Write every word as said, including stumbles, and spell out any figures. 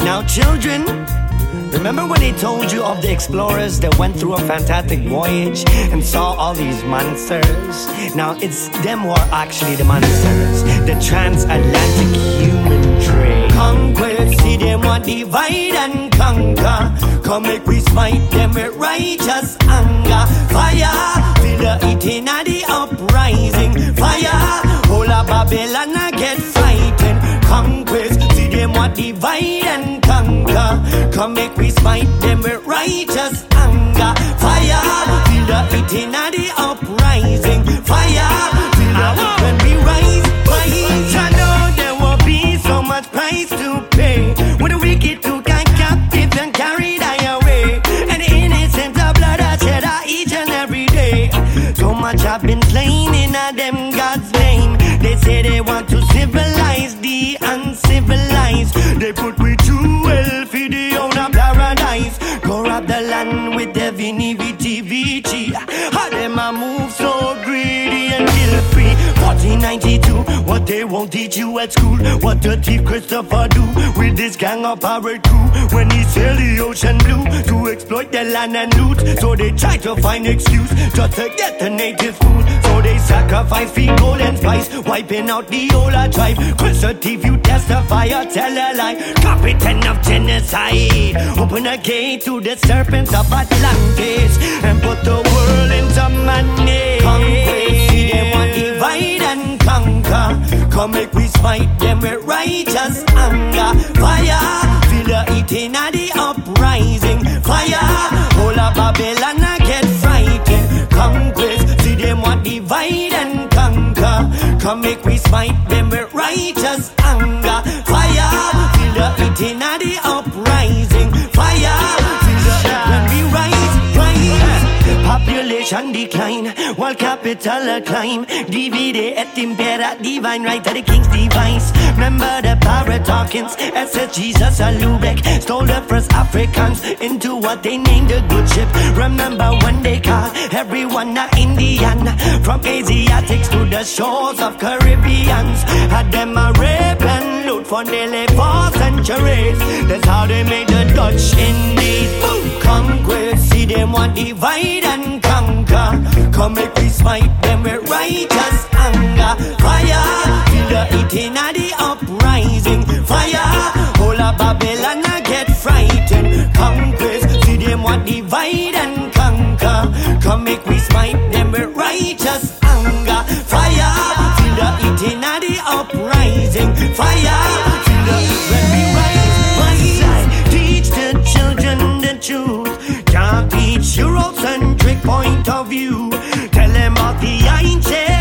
Now children, remember when they told you of the explorers that went through a fantastic voyage and saw all these monsters? Now it's them who are actually the monsters, the transatlantic human trade. Conquest, see them want divide and conquer. Come make we smite them with righteous anger. Fire, feel the heat in the uprising. Fire, whole of Babylon I get frightened. Conquest, see them want divide and conquer. Come make we smite them with righteous anger. Fire, feel the heat in the uprising. Fire, feel the heat when we rise, rise. I know there will be so much price to pay when the wicked took and captive and carried I away, and the innocent of blood I shed each and every day. So much have been slain in a them God's name. They say they want to civilize the uncivilized. They put we to hell for the own of paradise. Go rob the land with the vini viti vici. How them a move so greedy and kill free. fourteen ninety-two, what they won't teach you at school. What the thief Christopher do with this gang of pirate crew when he sail the ocean blue to exploit the land and loot. So they try to find excuse just to get the native food. So they sacrifice for gold and spice, wiping out the Ola tribe. Chris the thief, you testify or tell a lie. Captain of genocide, open a gate to the serpents of Atlantis and put the world into madness. Conquest, see them want divide and conquer. Come make we smite them with righteous anger. Fire, feel the heat in the uprising. Fire, whole of Babylon I get frightened. Conquest, see them want divide and conquer. Come make we smite them with righteous anger. Fire, feel the heat in the uprising. Fire, feel the heat when we rise, rise. Population decline, while capital climb. Divide et impera, divine right to the king's device. Remember the pirate Hawkins, S S Jesus and Lubeck stole the first Africans into what they named a good ship. Remember when they called everyone a Indian, from Asiatics to the shores of Caribbeans. Had them a rape and loot for nearly four centuries. That's how they made the Dutch Indies. Conquest, see them want divide and conquer. Come make we smite them with righteous anger. Fire, feel the heat in the uprising. Fire, whole of Babylon I get frightened. Conquest, see them want divide and conquer. Come make we smite them with righteous anger. Fire, feel the heat in the uprising. Fire, feel the heat when we rise, rise. Teach the children the truth. Can't teach Eurocentric point of view. Tell them of the ancient